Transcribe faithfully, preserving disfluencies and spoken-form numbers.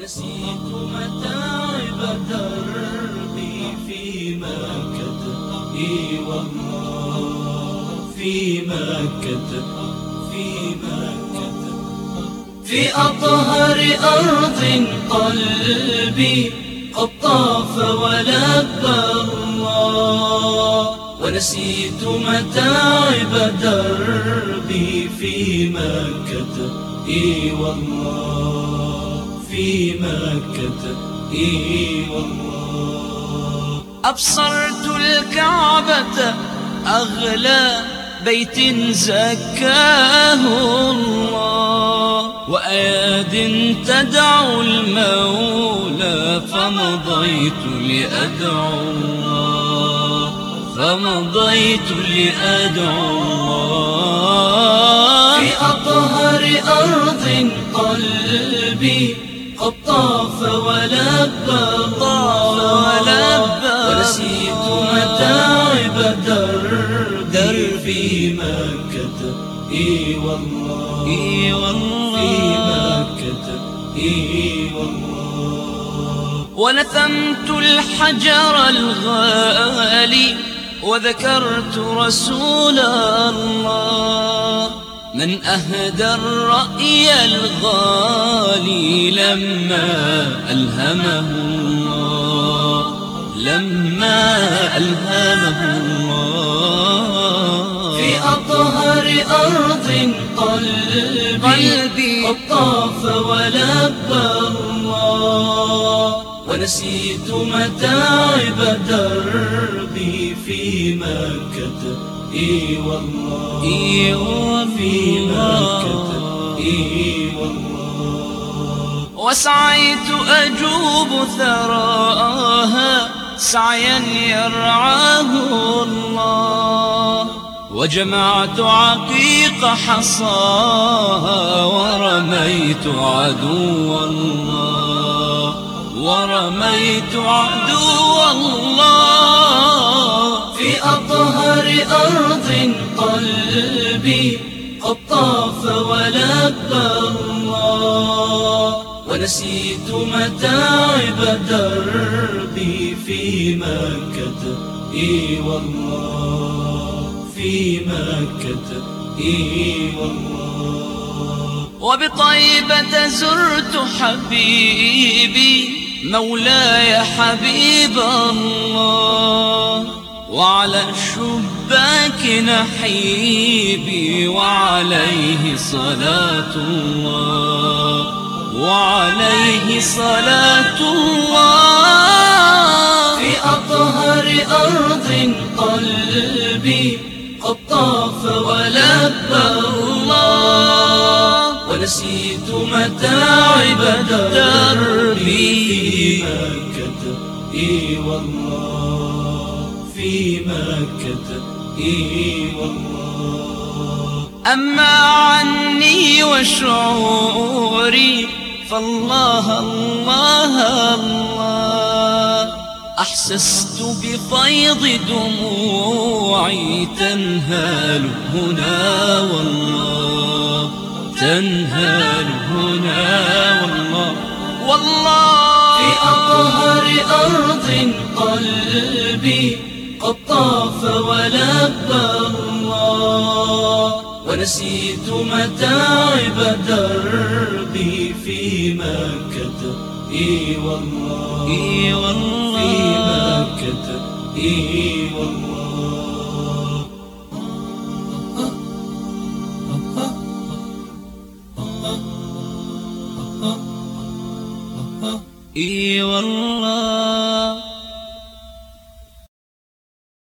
ونسيت متاعب دربي في مكة. إي والله في مكة، في مكة، في أطهر أرض قلبي قد طاف ولبى الله. ونسيت متاعب دربي في مكة. إي والله في مكة. إي والله أبصرت الكعبة أغلى بيت زكاه الله، وأياد تدعو المولى فمضيت لأدعو الله، فمضيت لأدعو الله. في أطهر أرض قلبي قد طاف ولبى الله. ونسيت متاعب دربي في مكة. إي والله، إي والله في مكة. إي والله ونثمت الحجر الغالي وذكرت رسول الله، من أهدى الرأي الغالي لما ألهمه الله، لما ألهمه الله. في أطهر أرض قلبي قد طاف ولبى الله. ونسيت متاعب دربي في مكة. إي والله، إي والله في مكة. إي والله وسعيت أجوب ثراها سعيا يرعاه الله، وجمعت عقيق حصاها ورميت عدو الله، ورميت عدو الله. في أطهر أرض قلبي قد طاف ولبى الله. ونسيت متاعب دربي في مكة. إي والله في مكة. إي والله وبطيبة زرت حبيبي مولاي حبيب الله، وعلى الشباك نحيبي وعليه صلاة الله، وعليه صلاة الله. في أطهر أرض قلبي قد طاف ولبى الله. ونسيت متاعب دربي في مكة. إي والله في مكة. إي والله أما عني وشعوري فالله الله الله، أحسست بفيض دموعي تنهال هنا والله، تنهال هنا والله والله. في أطهر أرض قلبي قد طاف ولبى الله. ونسيت متاعب دربي في مكة. إي والله، إي والله في مكة. إي والله إي والله